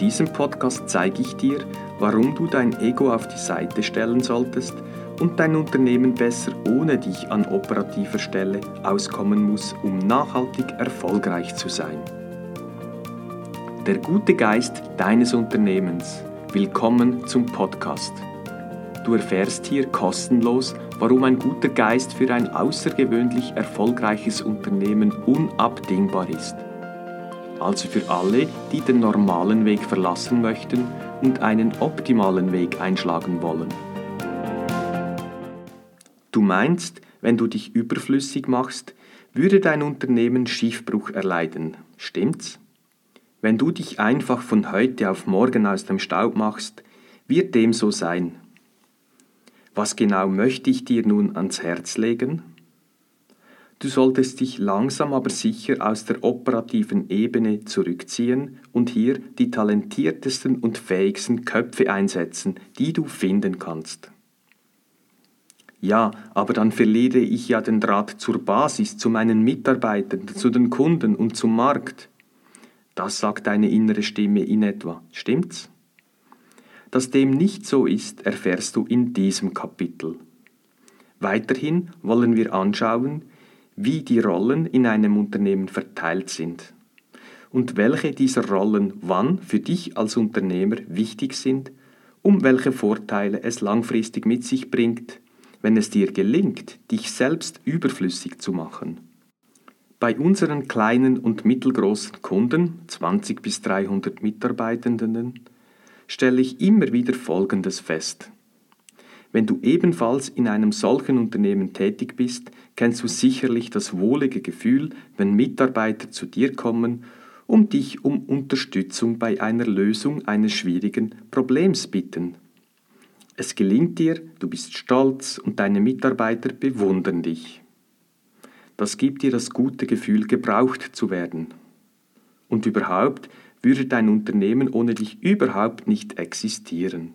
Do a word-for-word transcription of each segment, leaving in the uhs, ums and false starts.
diesem Podcast zeige ich dir, warum du dein Ego auf die Seite stellen solltest und dein Unternehmen besser ohne dich an operativer Stelle auskommen muss, um nachhaltig erfolgreich zu sein. Der gute Geist deines Unternehmens. Willkommen zum Podcast. Du erfährst hier kostenlos, warum ein guter Geist für ein außergewöhnlich erfolgreiches Unternehmen unabdingbar ist. Also für alle, die den normalen Weg verlassen möchten und einen optimalen Weg einschlagen wollen. Du meinst, wenn du dich überflüssig machst, würde dein Unternehmen Schiffbruch erleiden, stimmt's? Wenn du dich einfach von heute auf morgen aus dem Staub machst, wird dem so sein. Was genau möchte ich dir nun ans Herz legen? Du solltest dich langsam aber sicher aus der operativen Ebene zurückziehen und hier die talentiertesten und fähigsten Köpfe einsetzen, die du finden kannst. Ja, aber dann verliere ich ja den Draht zur Basis, zu meinen Mitarbeitern, zu den Kunden und zum Markt. Das sagt deine innere Stimme in etwa, stimmt's? Dass dem nicht so ist, erfährst du in diesem Kapitel. Weiterhin wollen wir anschauen, wie die Rollen in einem Unternehmen verteilt sind und welche dieser Rollen wann für dich als Unternehmer wichtig sind, um welche Vorteile es langfristig mit sich bringt, wenn es dir gelingt, dich selbst überflüssig zu machen. Bei unseren kleinen und mittelgroßen Kunden, zwanzig bis dreihundert Mitarbeitenden, stelle ich immer wieder Folgendes fest. Wenn du ebenfalls in einem solchen Unternehmen tätig bist, kennst du sicherlich das wohlige Gefühl, wenn Mitarbeiter zu dir kommen, um dich um Unterstützung bei einer Lösung eines schwierigen Problems bitten. Es gelingt dir, du bist stolz und deine Mitarbeiter bewundern dich. Das gibt dir das gute Gefühl, gebraucht zu werden. Und überhaupt würde dein Unternehmen ohne dich überhaupt nicht existieren.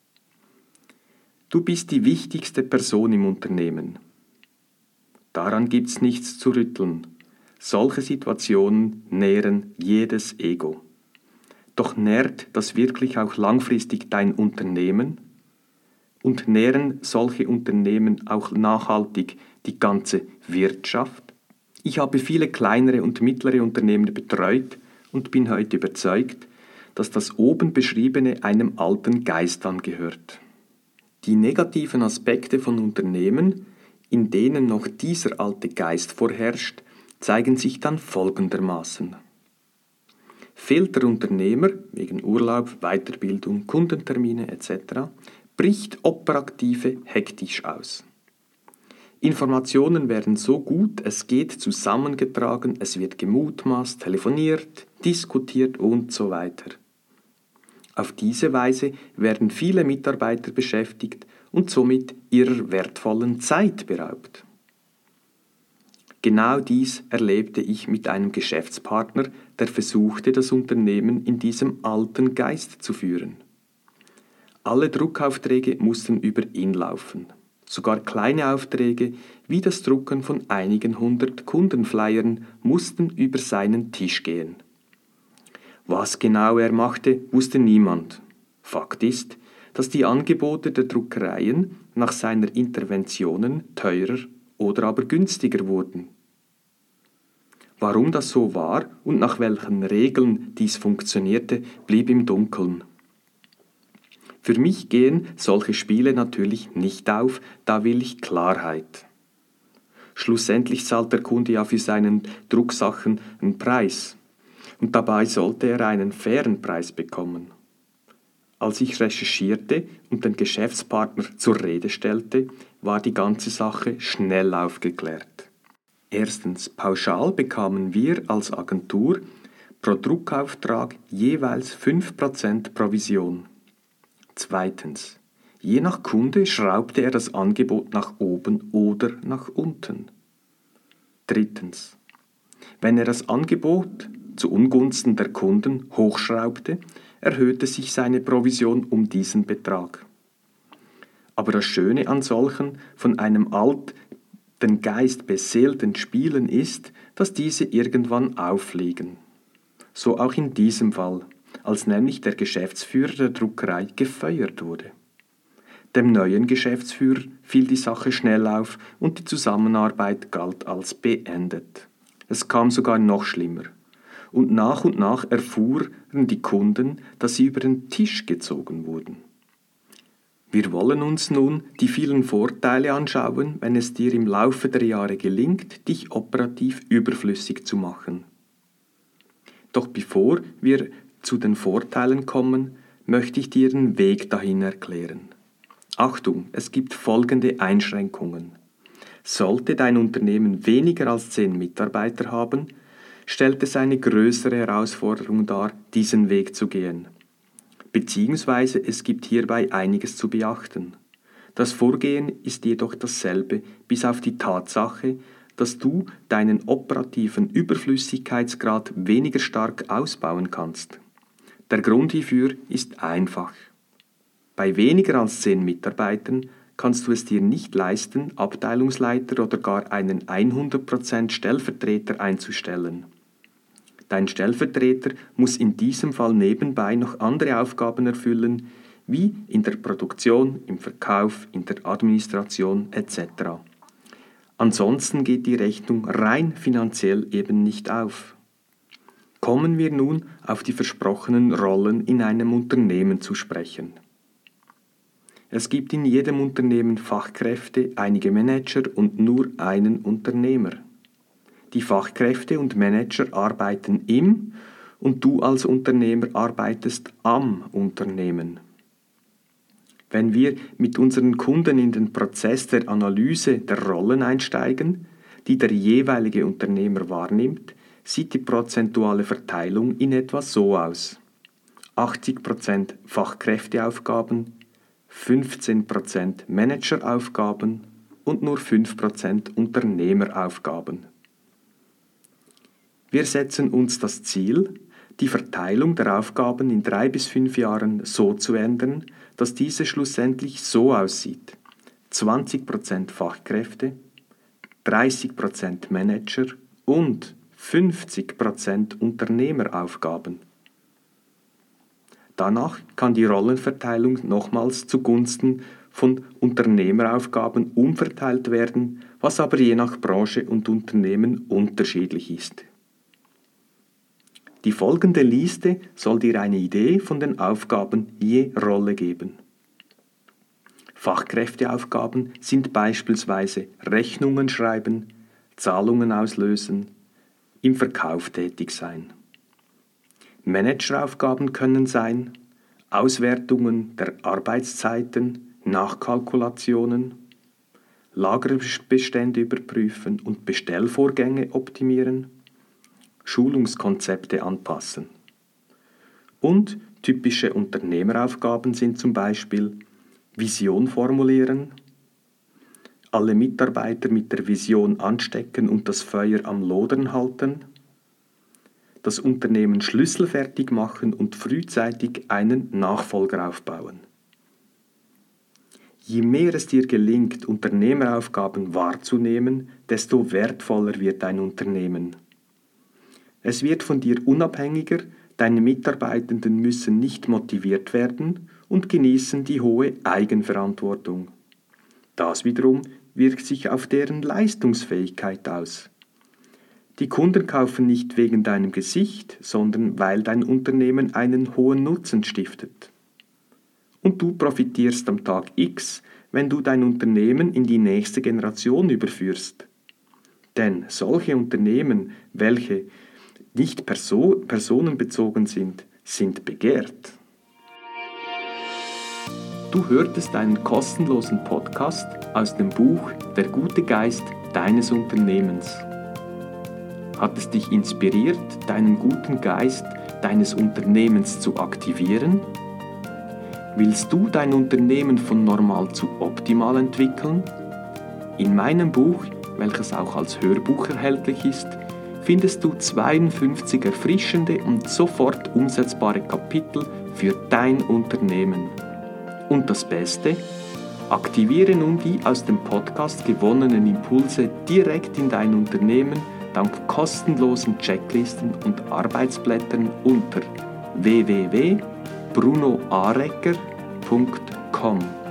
Du bist die wichtigste Person im Unternehmen. Daran gibt's nichts zu rütteln. Solche Situationen nähren jedes Ego. Doch nährt das wirklich auch langfristig dein Unternehmen? Und nähren solche Unternehmen auch nachhaltig die ganze Wirtschaft? Ich habe viele kleinere und mittlere Unternehmen betreut und bin heute überzeugt, dass das oben beschriebene einem alten Geist angehört. Die negativen Aspekte von Unternehmen, in denen noch dieser alte Geist vorherrscht, zeigen sich dann folgendermaßen. Fehlt der Unternehmer wegen Urlaub, Weiterbildung, Kundentermine et cetera, bricht Operative hektisch aus. Informationen werden so gut es geht zusammengetragen, es wird gemutmaßt, telefoniert, diskutiert und so weiter. Auf diese Weise werden viele Mitarbeiter beschäftigt und somit ihrer wertvollen Zeit beraubt. Genau dies erlebte ich mit einem Geschäftspartner, der versuchte, das Unternehmen in diesem alten Geist zu führen. Alle Druckaufträge mussten über ihn laufen. Sogar kleine Aufträge wie das Drucken von einigen hundert Kundenflyern mussten über seinen Tisch gehen. Was genau er machte, wusste niemand. Fakt ist, dass die Angebote der Druckereien nach seiner Interventionen teurer oder aber günstiger wurden. Warum das so war und nach welchen Regeln dies funktionierte, blieb im Dunkeln. Für mich gehen solche Spiele natürlich nicht auf, da will ich Klarheit. Schlussendlich zahlt der Kunde ja für seinen Drucksachen einen Preis. Und dabei sollte er einen fairen Preis bekommen. Als ich recherchierte und den Geschäftspartner zur Rede stellte, war die ganze Sache schnell aufgeklärt. Erstens, pauschal bekamen wir als Agentur pro Druckauftrag jeweils fünf Prozent Provision. Zweitens, je nach Kunde schraubte er das Angebot nach oben oder nach unten. Drittens, wenn er das Angebot zu Ungunsten der Kunden hochschraubte, erhöhte sich seine Provision um diesen Betrag. Aber das Schöne an solchen von einem alten Geist beseelten Spielen ist, dass diese irgendwann auffliegen. So auch in diesem Fall. als nämlich der Geschäftsführer der Druckerei gefeuert wurde. Dem neuen Geschäftsführer fiel die Sache schnell auf und die Zusammenarbeit galt als beendet. Es kam sogar noch schlimmer. Und nach und nach erfuhren die Kunden, dass sie über den Tisch gezogen wurden. Wir wollen uns nun die vielen Vorteile anschauen, wenn es dir im Laufe der Jahre gelingt, dich operativ überflüssig zu machen. Doch bevor wir zu den Vorteilen kommen, möchte ich dir den Weg dahin erklären. Achtung, es gibt folgende Einschränkungen. Sollte dein Unternehmen weniger als zehn Mitarbeiter haben, stellt es eine größere Herausforderung dar, diesen Weg zu gehen. Beziehungsweise es gibt hierbei einiges zu beachten. Das Vorgehen ist jedoch dasselbe, bis auf die Tatsache, dass du deinen operativen Überflüssigkeitsgrad weniger stark ausbauen kannst. Der Grund hierfür ist einfach. Bei weniger als zehn Mitarbeitern kannst du es dir nicht leisten, Abteilungsleiter oder gar einen hundert Prozent Stellvertreter einzustellen. Dein Stellvertreter muss in diesem Fall nebenbei noch andere Aufgaben erfüllen, wie in der Produktion, im Verkauf, in der Administration et cetera. Ansonsten geht die Rechnung rein finanziell eben nicht auf. Kommen wir nun auf die versprochenen Rollen in einem Unternehmen zu sprechen. Es gibt in jedem Unternehmen Fachkräfte, einige Manager und nur einen Unternehmer. Die Fachkräfte und Manager arbeiten im und du als Unternehmer arbeitest am Unternehmen. Wenn wir mit unseren Kunden in den Prozess der Analyse der Rollen einsteigen, die der jeweilige Unternehmer wahrnimmt, sieht die prozentuale Verteilung in etwa so aus. achtzig Prozent Fachkräfteaufgaben, fünfzehn Prozent Manageraufgaben und nur fünf Prozent Unternehmeraufgaben. Wir setzen uns das Ziel, die Verteilung der Aufgaben in drei bis fünf Jahren so zu ändern, dass diese schlussendlich so aussieht: zwanzig Prozent Fachkräfte, dreißig Prozent Manager und fünfzig Prozent Unternehmeraufgaben. Danach kann die Rollenverteilung nochmals zugunsten von Unternehmeraufgaben umverteilt werden, was aber je nach Branche und Unternehmen unterschiedlich ist. Die folgende Liste soll dir eine Idee von den Aufgaben je Rolle geben. Fachkräfteaufgaben sind beispielsweise Rechnungen schreiben, Zahlungen auslösen, im Verkauf tätig sein. Manageraufgaben können sein Auswertungen der Arbeitszeiten, Nachkalkulationen, Lagerbestände überprüfen und Bestellvorgänge optimieren, Schulungskonzepte anpassen. Und typische Unternehmeraufgaben sind zum Beispiel Vision formulieren, alle Mitarbeiter mit der Vision anstecken und das Feuer am Lodern halten, das Unternehmen schlüsselfertig machen und frühzeitig einen Nachfolger aufbauen. Je mehr es dir gelingt, Unternehmeraufgaben wahrzunehmen, desto wertvoller wird dein Unternehmen. Es wird von dir unabhängiger, deine Mitarbeitenden müssen nicht motiviert werden und genießen die hohe Eigenverantwortung. Das wiederum wirkt sich auf deren Leistungsfähigkeit aus. Die Kunden kaufen nicht wegen deinem Gesicht, sondern weil dein Unternehmen einen hohen Nutzen stiftet. Und du profitierst am Tag X, wenn du dein Unternehmen in die nächste Generation überführst. Denn solche Unternehmen, welche nicht perso- personenbezogen sind, sind begehrt. Du hörtest einen kostenlosen Podcast aus dem Buch Der gute Geist deines Unternehmens. Hat es dich inspiriert, deinen guten Geist deines Unternehmens zu aktivieren? Willst du dein Unternehmen von normal zu optimal entwickeln? In meinem Buch, welches auch als Hörbuch erhältlich ist, findest du zweiundfünfzig erfrischende und sofort umsetzbare Kapitel für dein Unternehmen. Und das Beste? Aktiviere nun die aus dem Podcast gewonnenen Impulse direkt in dein Unternehmen dank kostenlosen Checklisten und Arbeitsblättern unter w w w punkt bruno arecker punkt com.